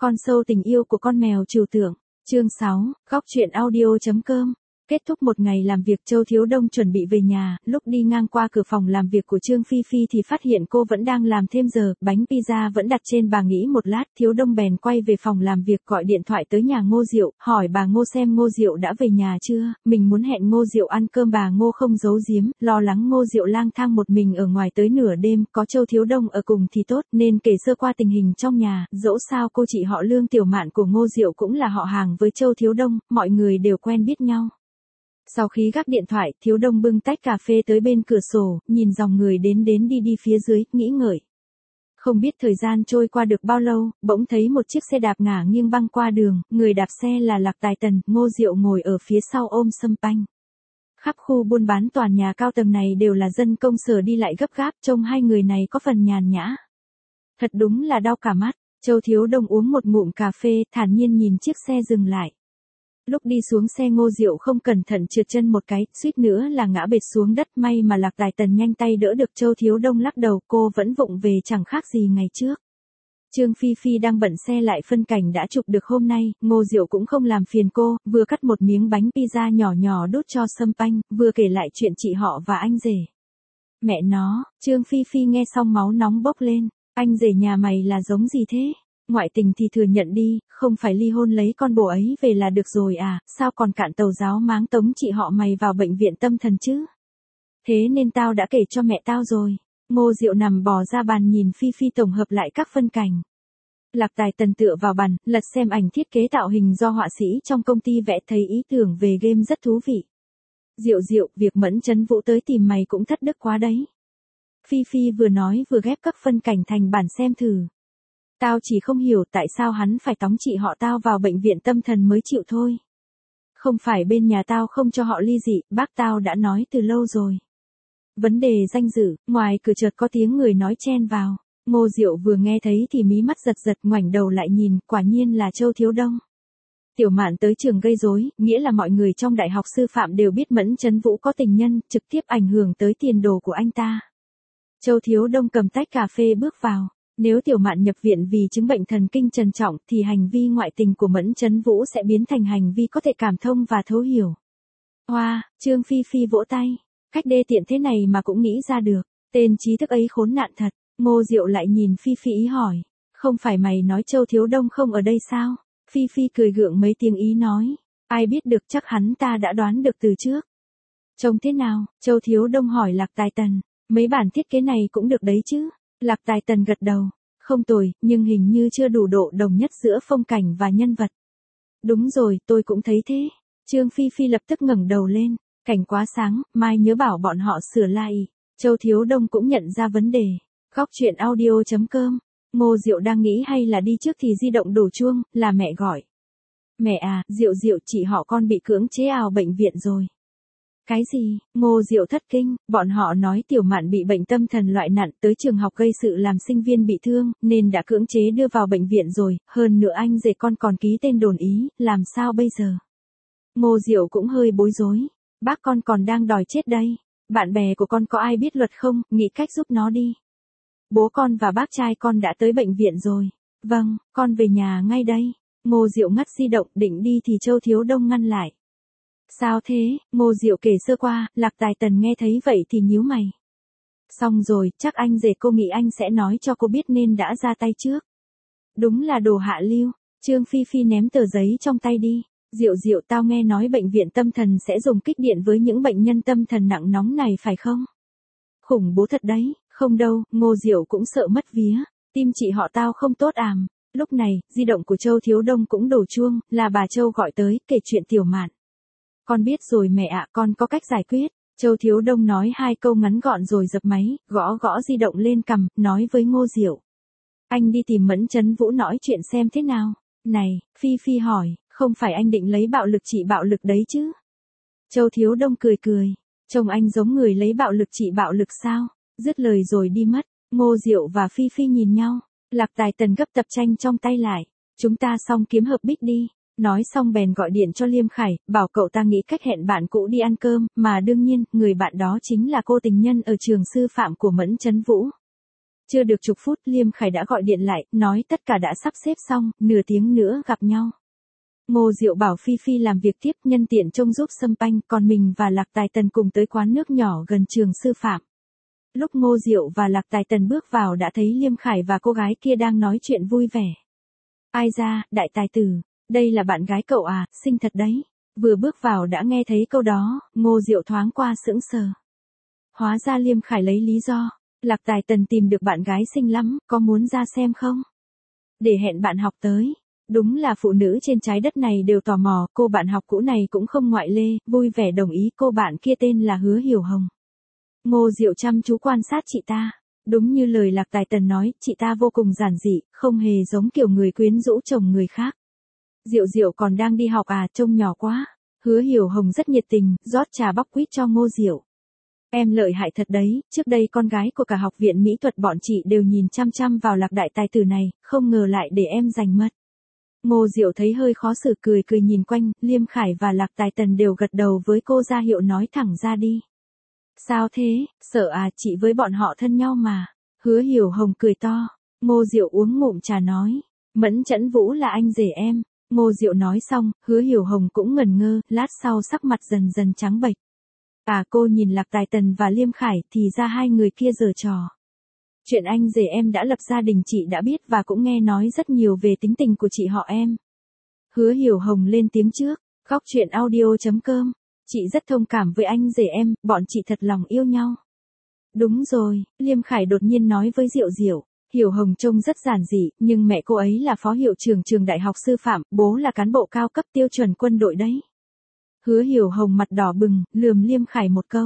Con sâu tình yêu của con mèo trừu tượng. Chương 6, góc truyện audio.com. Kết thúc một ngày làm việc, Châu Thiếu Đông chuẩn bị về nhà, lúc đi ngang qua cửa phòng làm việc của Trương Phi Phi thì phát hiện cô vẫn đang làm thêm giờ, bánh pizza vẫn đặt trên bàn. Nghĩ một lát, Thiếu Đông bèn quay về phòng làm việc gọi điện thoại tới nhà Ngô Diệu, hỏi bà Ngô xem Ngô Diệu đã về nhà chưa, mình muốn hẹn Ngô Diệu ăn cơm. Bà Ngô không giấu giếm, lo lắng Ngô Diệu lang thang một mình ở ngoài tới nửa đêm, có Châu Thiếu Đông ở cùng thì tốt, nên kể sơ qua tình hình trong nhà, dẫu sao cô chị họ Lương Tiểu Mạn của Ngô Diệu cũng là họ hàng với Châu Thiếu Đông, mọi người đều quen biết nhau. Sau khi gác điện thoại, Thiếu Đông bưng tách cà phê tới bên cửa sổ, nhìn dòng người đến đi phía dưới, nghĩ ngợi. Không biết thời gian trôi qua được bao lâu, bỗng thấy một chiếc xe đạp ngả nghiêng băng qua đường, người đạp xe là Lạc Tài Tần, Ngô Diệu ngồi ở phía sau ôm sâm panh. Khắp khu buôn bán tòa nhà cao tầng này đều là dân công sở đi lại gấp gáp, trông hai người này có phần nhàn nhã. Thật đúng là đau cả mắt. Châu Thiếu Đông uống một ngụm cà phê, thản nhiên nhìn chiếc xe dừng lại. Lúc đi xuống xe Ngô Diệu không cẩn thận trượt chân một cái, suýt nữa là ngã bệt xuống đất, may mà Lạc Tài Tần nhanh tay đỡ được. Châu Thiếu Đông lắc đầu, cô vẫn vụng về chẳng khác gì ngày trước. Trương Phi Phi đang bận xe lại phân cảnh đã chụp được hôm nay, Ngô Diệu cũng không làm phiền cô, vừa cắt một miếng bánh pizza nhỏ nhỏ đút cho sâm panh, vừa kể lại chuyện chị họ và anh rể. Mẹ nó, Trương Phi Phi nghe xong máu nóng bốc lên, anh rể nhà mày là giống gì thế? Ngoại tình thì thừa nhận đi, không phải ly hôn lấy con bồ ấy về là được rồi à, sao còn cạn tàu giáo máng tống chị họ mày vào bệnh viện tâm thần chứ? Thế nên tao đã kể cho mẹ tao rồi. Ngô Diệu nằm bò ra bàn nhìn Phi Phi tổng hợp lại các phân cảnh. Lạc Tài Tần tựa vào bàn, lật xem ảnh thiết kế tạo hình do họa sĩ trong công ty vẽ, thấy ý tưởng về game rất thú vị. Diệu, việc Mẫn Chấn Vũ tới tìm mày cũng thất đức quá đấy. Phi Phi vừa nói vừa ghép các phân cảnh thành bản xem thử. Tao chỉ không hiểu tại sao hắn phải tống chị họ tao vào bệnh viện tâm thần mới chịu thôi. Không phải bên nhà tao không cho họ ly dị, bác tao đã nói từ lâu rồi. Vấn đề danh dự, ngoài cửa chợt có tiếng người nói chen vào. Ngô Diệu vừa nghe thấy thì mí mắt giật ngoảnh đầu lại nhìn, quả nhiên là Châu Thiếu Đông. Tiểu Mạn tới trường gây rối, nghĩa là mọi người trong đại học sư phạm đều biết Mẫn Chấn Vũ có tình nhân, trực tiếp ảnh hưởng tới tiền đồ của anh ta. Châu Thiếu Đông cầm tách cà phê bước vào. Nếu Tiểu Mạn nhập viện vì chứng bệnh thần kinh trầm trọng thì hành vi ngoại tình của Mẫn Chấn Vũ sẽ biến thành hành vi có thể cảm thông và thấu hiểu. Hoa, Trương Phi Phi vỗ tay. Cách đê tiện thế này mà cũng nghĩ ra được. Tên trí thức ấy khốn nạn thật. Ngô Diệu lại nhìn Phi Phi ý hỏi. Không phải mày nói Châu Thiếu Đông không ở đây sao? Phi Phi cười gượng mấy tiếng ý nói. Ai biết được, chắc hắn ta đã đoán được từ trước. Trông thế nào? Châu Thiếu Đông hỏi Lạc Tài Tần. Mấy bản thiết kế này cũng được đấy chứ? Lạc Tài Tần gật đầu. Không tồi, nhưng hình như chưa đủ độ đồng nhất giữa phong cảnh và nhân vật. Đúng rồi, tôi cũng thấy thế. Trương Phi Phi lập tức ngẩng đầu lên. Cảnh quá sáng, mai nhớ bảo bọn họ sửa lại. Châu Thiếu Đông cũng nhận ra vấn đề. Góc truyện audio.com. Ngô Diệu đang nghĩ hay là đi trước thì di động đổ chuông, là mẹ gọi. Mẹ à, Diệu, chị họ con bị cưỡng chế ào bệnh viện rồi. Cái gì? Ngô Diệu thất kinh, bọn họ nói Tiểu Mạn bị bệnh tâm thần loại nặng, tới trường học gây sự làm sinh viên bị thương, nên đã cưỡng chế đưa vào bệnh viện rồi, hơn nữa anh rể con còn ký tên đồng ý, làm sao bây giờ? Ngô Diệu cũng hơi bối rối, bác con còn đang đòi chết đây, bạn bè của con có ai biết luật không, nghĩ cách giúp nó đi. Bố con và bác trai con đã tới bệnh viện rồi. Vâng, con về nhà ngay đây. Ngô Diệu ngắt di động định đi thì Châu Thiếu Đông ngăn lại. Sao thế? Ngô Diệu kể sơ qua, Lạc Tài Tần nghe thấy vậy thì nhíu mày. Xong rồi, chắc anh rể cô nghĩ anh sẽ nói cho cô biết nên đã ra tay trước. Đúng là đồ hạ lưu. Trương Phi Phi ném tờ giấy trong tay đi. Diệu, tao nghe nói bệnh viện tâm thần sẽ dùng kích điện với những bệnh nhân tâm thần nặng nóng này phải không? Khủng bố thật đấy. Không đâu, Ngô Diệu cũng sợ mất vía. Tim chị họ tao không tốt àm. Lúc này, di động của Châu Thiếu Đông cũng đổ chuông, là bà Châu gọi tới, kể chuyện Tiểu Mạn. Con biết rồi mẹ ạ, con có cách giải quyết. Châu Thiếu Đông nói hai câu ngắn gọn rồi dập máy, gõ di động lên cằm, nói với Ngô Diệu. Anh đi tìm Mẫn Chấn Vũ nói chuyện xem thế nào. Này, Phi Phi hỏi, không phải anh định lấy bạo lực trị bạo lực đấy chứ? Châu Thiếu Đông cười. Trông anh giống người lấy bạo lực trị bạo lực sao? Dứt lời rồi đi mất. Ngô Diệu và Phi Phi nhìn nhau. Lạc Tài Tần gấp tập tranh trong tay lại. Chúng ta xong kiếm hợp bích đi. Nói xong bèn gọi điện cho Liêm Khải, bảo cậu ta nghĩ cách hẹn bạn cũ đi ăn cơm, mà đương nhiên, người bạn đó chính là cô tình nhân ở trường sư phạm của Mẫn Chấn Vũ. Chưa được chục phút Liêm Khải đã gọi điện lại, nói tất cả đã sắp xếp xong, nửa tiếng nữa gặp nhau. Ngô Diệu bảo Phi Phi làm việc tiếp nhân tiện trông giúp Sâm Panh, còn mình và Lạc Tài Tần cùng tới quán nước nhỏ gần trường sư phạm. Lúc Ngô Diệu và Lạc Tài Tần bước vào đã thấy Liêm Khải và cô gái kia đang nói chuyện vui vẻ. Ai ra, đại tài tử, đây là bạn gái cậu à, xinh thật đấy. Vừa bước vào đã nghe thấy câu đó, Ngô Diệu thoáng qua sững sờ. Hóa ra Liêm Khải lấy lý do, Lạc Tài Tần tìm được bạn gái xinh lắm, có muốn ra xem không? Để hẹn bạn học tới. Đúng là phụ nữ trên trái đất này đều tò mò, cô bạn học cũ này cũng không ngoại lê, vui vẻ đồng ý. Cô bạn kia tên là Hứa Hiểu Hồng. Ngô Diệu chăm chú quan sát chị ta. Đúng như lời Lạc Tài Tần nói, chị ta vô cùng giản dị, không hề giống kiểu người quyến rũ chồng người khác. Diệu Diệu còn đang đi học à, trông nhỏ quá. Hứa Hiểu Hồng rất nhiệt tình, rót trà bóc quýt cho Ngô Diệu. Em lợi hại thật đấy, trước đây con gái của cả học viện mỹ thuật bọn chị đều nhìn chăm chăm vào Lạc đại tài tử này, không ngờ lại để em giành mất. Ngô Diệu thấy hơi khó xử cười cười nhìn quanh, Liêm Khải và Lạc Tài Tần đều gật đầu với cô ra hiệu nói thẳng ra đi. Sao thế, sợ à, chị với bọn họ thân nhau mà. Hứa Hiểu Hồng cười to. Ngô Diệu uống ngụm trà nói. Mẫn Chẫn Vũ là anh rể em. Ngô Diệu nói xong, Hứa Hiểu Hồng cũng ngẩn ngơ, lát sau sắc mặt dần dần trắng bệch. À cô nhìn Lạc Tài Tần và Liêm Khải thì ra hai người kia giở trò. Chuyện anh rể em đã lập gia đình chị đã biết và cũng nghe nói rất nhiều về tính tình của chị họ em. Hứa Hiểu Hồng lên tiếng trước, góc chuyện audio.com. Chị rất thông cảm với anh rể em, bọn chị thật lòng yêu nhau. Đúng rồi, Liêm Khải đột nhiên nói với Diệu Diệu. Hiểu Hồng trông rất giản dị, nhưng mẹ cô ấy là phó hiệu trưởng trường đại học sư phạm, bố là cán bộ cao cấp tiêu chuẩn quân đội đấy. Hứa Hiểu Hồng mặt đỏ bừng, lườm Liêm Khải một câu.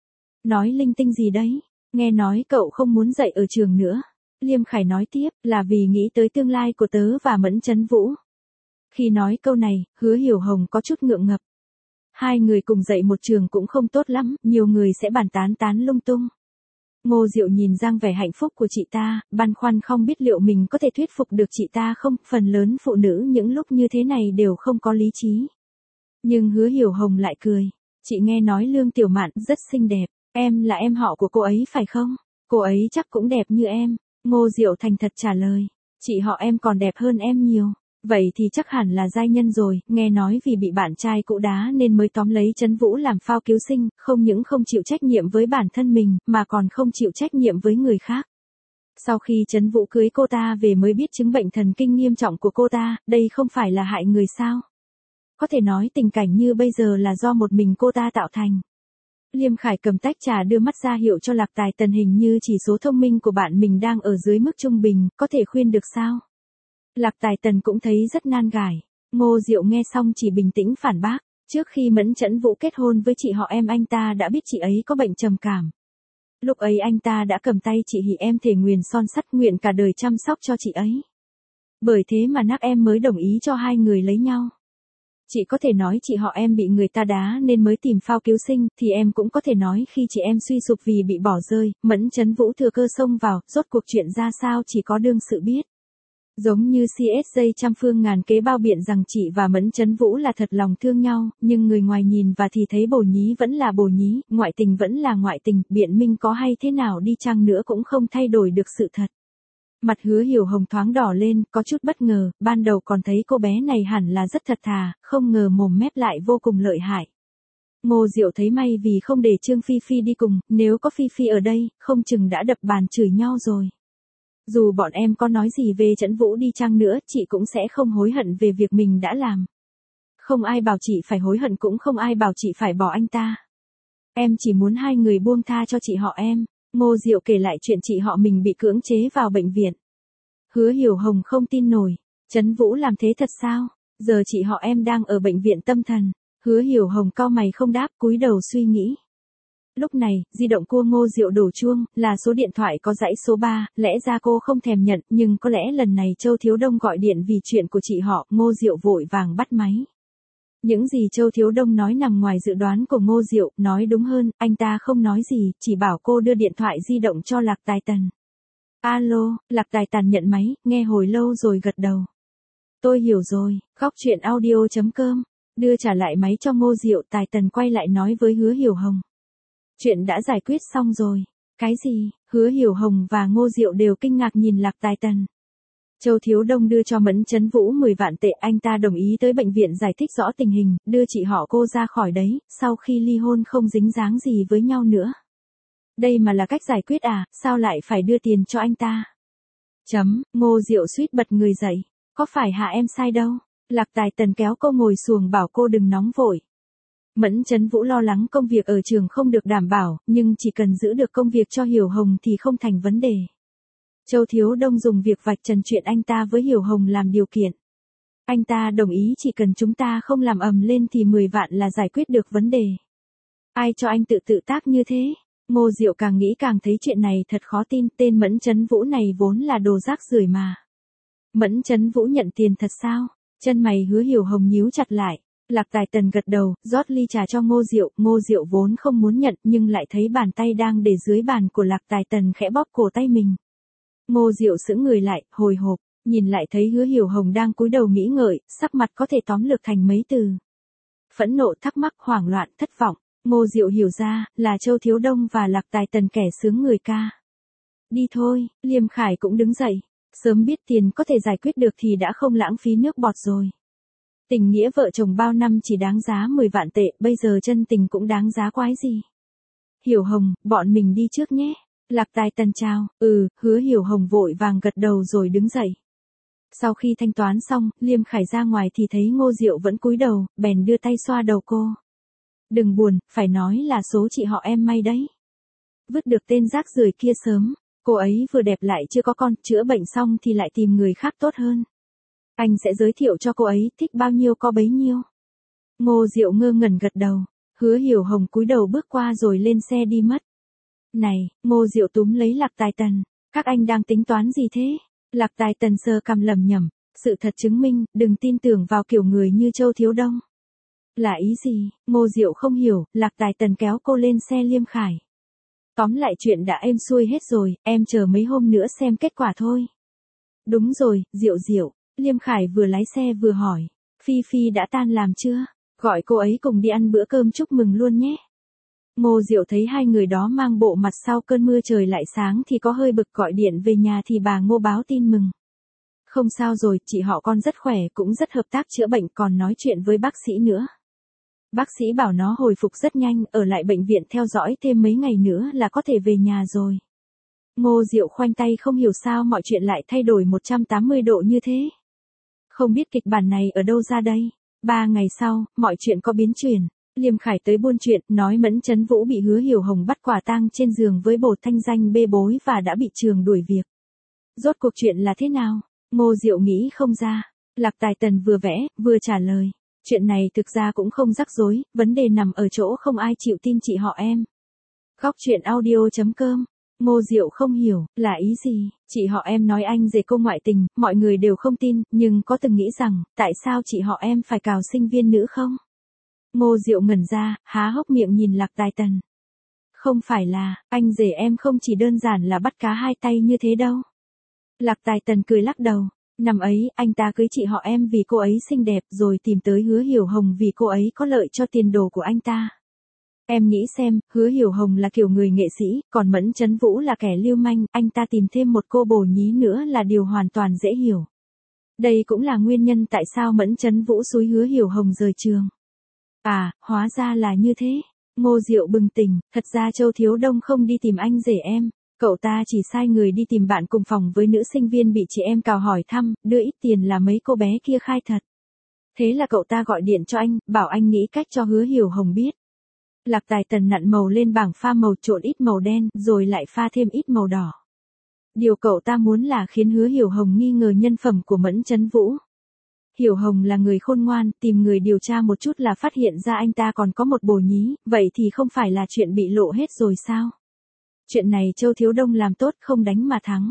Nói linh tinh gì đấy, nghe nói cậu không muốn dạy ở trường nữa. Liêm Khải nói tiếp, là vì nghĩ tới tương lai của tớ và Mẫn Chấn Vũ. Khi nói câu này, Hứa Hiểu Hồng có chút ngượng ngập. Hai người cùng dạy một trường cũng không tốt lắm, nhiều người sẽ bàn tán lung tung. Ngô Diệu nhìn Giang vẻ hạnh phúc của chị ta, băn khoăn không biết liệu mình có thể thuyết phục được chị ta không, phần lớn phụ nữ những lúc như thế này đều không có lý trí. Nhưng Hứa Hiểu Hồng lại cười. Chị nghe nói Lương Tiểu Mạn rất xinh đẹp, em là em họ của cô ấy phải không? Cô ấy chắc cũng đẹp như em. Ngô Diệu thành thật trả lời. Chị họ em còn đẹp hơn em nhiều. Vậy thì chắc hẳn là giai nhân rồi, nghe nói vì bị bạn trai cũ đá nên mới tóm lấy Chấn Vũ làm phao cứu sinh, không những không chịu trách nhiệm với bản thân mình, mà còn không chịu trách nhiệm với người khác. Sau khi Chấn Vũ cưới cô ta về mới biết chứng bệnh thần kinh nghiêm trọng của cô ta, đây không phải là hại người sao? Có thể nói tình cảnh như bây giờ là do một mình cô ta tạo thành. Liêm Khải cầm tách trà đưa mắt ra hiệu cho Lạc Tài Tần, hình như chỉ số thông minh của bạn mình đang ở dưới mức trung bình, có thể khuyên được sao? Lạc Tài Tần cũng thấy rất nan gải. Ngô Diệu nghe xong chỉ bình tĩnh phản bác. Trước khi Mẫn Chẫn Vũ kết hôn với chị họ em anh ta đã biết chị ấy có bệnh trầm cảm. Lúc ấy anh ta đã cầm tay chị Hỉ em thề nguyền son sắt nguyện cả đời chăm sóc cho chị ấy. Bởi thế mà nắc em mới đồng ý cho hai người lấy nhau. Chị có thể nói chị họ em bị người ta đá nên mới tìm phao cứu sinh, thì em cũng có thể nói khi chị em suy sụp vì bị bỏ rơi, Mẫn Chấn Vũ thừa cơ xông vào, rốt cuộc chuyện ra sao chỉ có đương sự biết. Giống như CSJ trăm phương ngàn kế bao biện rằng chị và Mẫn Chấn Vũ là thật lòng thương nhau, nhưng người ngoài nhìn và thì thấy bồ nhí vẫn là bồ nhí, ngoại tình vẫn là ngoại tình, biện minh có hay thế nào đi chăng nữa cũng không thay đổi được sự thật. Mặt Hứa Hiểu Hồng thoáng đỏ lên, có chút bất ngờ, ban đầu còn thấy cô bé này hẳn là rất thật thà, không ngờ mồm mép lại vô cùng lợi hại. Ngô Diệu thấy may vì không để Trương Phi Phi đi cùng, nếu có Phi Phi ở đây, không chừng đã đập bàn chửi nhau rồi. Dù bọn em có nói gì về Chấn Vũ đi chăng nữa, chị cũng sẽ không hối hận về việc mình đã làm. Không ai bảo chị phải hối hận, cũng không ai bảo chị phải bỏ anh ta. Em chỉ muốn hai người buông tha cho chị họ em. Ngô Diệu kể lại chuyện chị họ mình bị cưỡng chế vào bệnh viện. Hứa Hiểu Hồng không tin nổi. Chấn Vũ làm thế thật sao? Giờ chị họ em đang ở bệnh viện tâm thần. Hứa Hiểu Hồng cau mày không đáp, cúi đầu suy nghĩ. Lúc này, di động của Ngô Diệu đổ chuông, là số điện thoại có dãy số 3, lẽ ra cô không thèm nhận, nhưng có lẽ lần này Châu Thiếu Đông gọi điện vì chuyện của chị họ, Ngô Diệu vội vàng bắt máy. Những gì Châu Thiếu Đông nói nằm ngoài dự đoán của Ngô Diệu, nói đúng hơn, anh ta không nói gì, chỉ bảo cô đưa điện thoại di động cho Lạc Tài Tần. Alo, Lạc Tài Tần nhận máy, nghe hồi lâu rồi gật đầu. Tôi hiểu rồi, góc chuyện audio.com, đưa trả lại máy cho Ngô Diệu, Tài Tần quay lại nói với Hứa Hiểu Hồng. Chuyện đã giải quyết xong rồi. Cái gì? Hứa Hiểu Hồng và Ngô Diệu đều kinh ngạc nhìn Lạc Tài Tần. Châu Thiếu Đông đưa cho Mẫn Chấn Vũ 10 vạn tệ, anh ta đồng ý tới bệnh viện giải thích rõ tình hình, đưa chị họ cô ra khỏi đấy, sau khi ly hôn không dính dáng gì với nhau nữa. Đây mà là cách giải quyết à, sao lại phải đưa tiền cho anh ta? Ngô Diệu suýt bật người dậy. Có phải hạ em sai đâu? Lạc Tài Tần kéo cô ngồi xuồng bảo cô đừng nóng vội. Mẫn Chấn Vũ lo lắng công việc ở trường không được đảm bảo, nhưng chỉ cần giữ được công việc cho Hiểu Hồng thì không thành vấn đề. Châu Thiếu Đông dùng việc vạch trần chuyện anh ta với Hiểu Hồng làm điều kiện. Anh ta đồng ý chỉ cần chúng ta không làm ầm lên thì 10 vạn là giải quyết được vấn đề. Ai cho anh tự tác như thế? Ngô Diệu càng nghĩ càng thấy chuyện này thật khó tin, tên Mẫn Chấn Vũ này vốn là đồ rác rưởi mà. Mẫn Chấn Vũ nhận tiền thật sao? Chân mày Hứa Hiểu Hồng nhíu chặt lại. Lạc Tài Tần gật đầu, rót ly trà cho Ngô Diệu vốn không muốn nhận nhưng lại thấy bàn tay đang để dưới bàn của Lạc Tài Tần khẽ bóp cổ tay mình. Ngô Diệu sững người lại, hồi hộp, nhìn lại thấy Hứa Hiểu Hồng đang cúi đầu nghĩ ngợi, sắc mặt có thể tóm lược thành mấy từ. Phẫn nộ, thắc mắc, hoảng loạn, thất vọng. Ngô Diệu hiểu ra, là Châu Thiếu Đông và Lạc Tài Tần kẻ sướng người ca. Đi thôi, Liêm Khải cũng đứng dậy. Sớm biết tiền có thể giải quyết được thì đã không lãng phí nước bọt rồi. Tình nghĩa vợ chồng bao năm chỉ đáng giá 10 vạn tệ, bây giờ chân tình cũng đáng giá quái gì. Hiểu Hồng, bọn mình đi trước nhé. Lạc Tài Tần chào, Hứa Hiểu Hồng vội vàng gật đầu rồi đứng dậy. Sau khi thanh toán xong, Liêm Khải ra ngoài thì thấy Ngô Diệu vẫn cúi đầu, bèn đưa tay xoa đầu cô. Đừng buồn, phải nói là số chị họ em may đấy. Vứt được tên rác rưởi kia sớm, cô ấy vừa đẹp lại chưa có con, chữa bệnh xong thì lại tìm người khác tốt hơn. Anh sẽ giới thiệu cho cô ấy, thích bao nhiêu có bấy nhiêu. Ngô Diệu ngơ ngẩn gật đầu, Hứa Hiểu Hồng cúi đầu bước qua rồi lên xe đi mất. Này, Ngô Diệu túm lấy Lạc Tài Tần, các anh đang tính toán gì thế? Lạc Tài Tần sờ cằm lẩm nhẩm, sự thật chứng minh, đừng tin tưởng vào kiểu người như Châu Thiếu Đông. Là ý gì? Ngô Diệu không hiểu, Lạc Tài Tần kéo cô lên xe Liêm Khải. Tóm lại chuyện đã êm xuôi hết rồi, em chờ mấy hôm nữa xem kết quả thôi. Đúng rồi, Diệu. Liêm Khải vừa lái xe vừa hỏi, Phi Phi đã tan làm chưa? Gọi cô ấy cùng đi ăn bữa cơm chúc mừng luôn nhé. Ngô Diệu thấy hai người đó mang bộ mặt sau cơn mưa trời lại sáng thì có hơi bực, gọi điện về nhà thì bà Ngô báo tin mừng. Không sao rồi, chị họ con rất khỏe, cũng rất hợp tác chữa bệnh, còn nói chuyện với bác sĩ nữa. Bác sĩ bảo nó hồi phục rất nhanh, ở lại bệnh viện theo dõi thêm mấy ngày nữa là có thể về nhà rồi. Ngô Diệu khoanh tay không hiểu sao mọi chuyện lại thay đổi 180 độ như thế. Không biết kịch bản này ở đâu ra đây. 3 ngày sau, mọi chuyện có biến chuyển. Liêm Khải tới buôn chuyện, nói Mẫn Chấn Vũ bị Hứa Hiểu Hồng bắt quả tang trên giường với bột thanh danh bê bối và đã bị trường đuổi việc. Rốt cuộc chuyện là thế nào? Ngô Diệu nghĩ không ra. Lạc Tài Tần vừa vẽ, vừa trả lời. Chuyện này thực ra cũng không rắc rối, vấn đề nằm ở chỗ không ai chịu tin chị họ em. Góc truyện audio.com. Ngô Diệu không hiểu, là ý gì? Chị họ em nói anh rể cô ngoại tình, mọi người đều không tin, nhưng có từng nghĩ rằng, tại sao chị họ em phải cào sinh viên nữ không? Ngô Diệu ngẩn ra, há hốc miệng nhìn Lạc Tài Tần. Không phải là, anh rể em không chỉ đơn giản là bắt cá hai tay như thế đâu. Lạc Tài Tần cười lắc đầu. Năm ấy, anh ta cưới chị họ em vì cô ấy xinh đẹp rồi tìm tới Hứa Hiểu Hồng vì cô ấy có lợi cho tiền đồ của anh ta. Em nghĩ xem, Hứa Hiểu Hồng là kiểu người nghệ sĩ, còn Mẫn Chấn Vũ là kẻ lưu manh, anh ta tìm thêm một cô bồ nhí nữa là điều hoàn toàn dễ hiểu. Đây cũng là nguyên nhân tại sao Mẫn Chấn Vũ xúi Hứa Hiểu Hồng rời trường. À, hóa ra là như thế. Ngô Diệu bừng tỉnh, thật ra Châu Thiếu Đông không đi tìm anh rể em. Cậu ta chỉ sai người đi tìm bạn cùng phòng với nữ sinh viên bị chị em cào hỏi thăm, đưa ít tiền là mấy cô bé kia khai thật. Thế là cậu ta gọi điện cho anh, bảo anh nghĩ cách cho Hứa Hiểu Hồng biết. Lạc Tài Tần nặn màu lên bảng pha màu, trộn ít màu đen, rồi lại pha thêm ít màu đỏ. Điều cậu ta muốn là khiến Hứa Hiểu Hồng nghi ngờ nhân phẩm của Mẫn Chấn Vũ. Hiểu Hồng là người khôn ngoan, tìm người điều tra một chút là phát hiện ra anh ta còn có một bồ nhí, vậy thì không phải là chuyện bị lộ hết rồi sao? Chuyện này Châu Thiếu Đông làm tốt, không đánh mà thắng.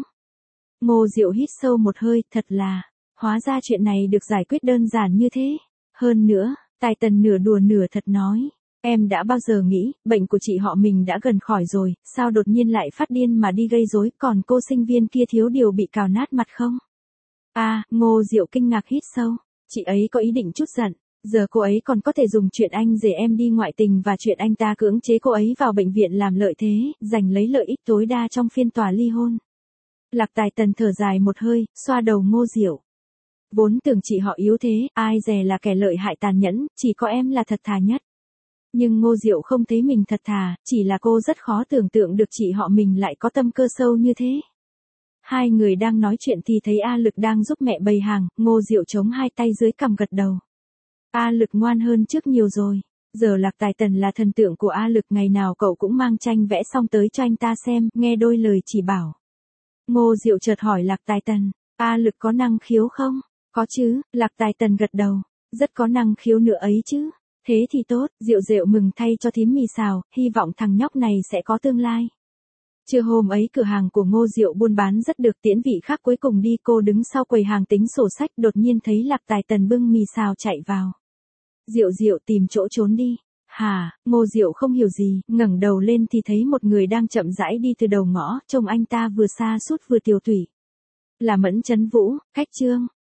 Ngô Diệu hít sâu một hơi, thật là, hóa ra chuyện này được giải quyết đơn giản như thế. Hơn nữa, Tài Tần nửa đùa nửa thật nói, em đã bao giờ nghĩ, bệnh của chị họ mình đã gần khỏi rồi, sao đột nhiên lại phát điên mà đi gây rối, còn cô sinh viên kia thiếu điều bị cào nát mặt không? À, Ngô Diệu kinh ngạc hít sâu, chị ấy có ý định chút giận, Giờ cô ấy còn có thể dùng chuyện anh rể em đi ngoại tình và chuyện anh ta cưỡng chế cô ấy vào bệnh viện làm lợi thế, giành lấy lợi ích tối đa trong phiên tòa ly hôn. Lạc Tài Tần thở dài một hơi, xoa đầu Ngô Diệu. Vốn tưởng chị họ yếu thế, ai dè là kẻ lợi hại tàn nhẫn, chỉ có em là thật thà nhất. Nhưng Ngô Diệu không thấy mình thật thà, chỉ là cô rất khó tưởng tượng được chị họ mình lại có tâm cơ sâu như thế. Hai người đang nói chuyện thì thấy A Lực đang giúp mẹ bày hàng, Ngô Diệu chống hai tay dưới cằm gật đầu. A Lực ngoan hơn trước nhiều rồi. Giờ Lạc Tài Tần là thần tượng của A Lực, ngày nào cậu cũng mang tranh vẽ xong tới cho anh ta xem, nghe đôi lời chỉ bảo. Ngô Diệu chợt hỏi Lạc Tài Tần, A Lực có năng khiếu không? Có chứ, Lạc Tài Tần gật đầu. Rất có năng khiếu nữa ấy chứ. Thế thì tốt, Diệu Diệu mừng thay cho thím mì xào, hy vọng thằng nhóc này sẽ có tương lai. Trưa hôm ấy cửa hàng của Ngô Diệu buôn bán rất được, tiễn vị khác cuối cùng đi, cô đứng sau quầy hàng tính sổ sách, đột nhiên thấy Lạc Tài Tần bưng mì xào chạy vào. Diệu Diệu tìm chỗ trốn đi. Hả? Ngô Diệu không hiểu gì, ngẩng đầu lên thì thấy một người đang chậm rãi đi từ đầu ngõ, trông anh ta vừa xa sút vừa tiều tụy. Là Mẫn Chấn Vũ, Khách Trương.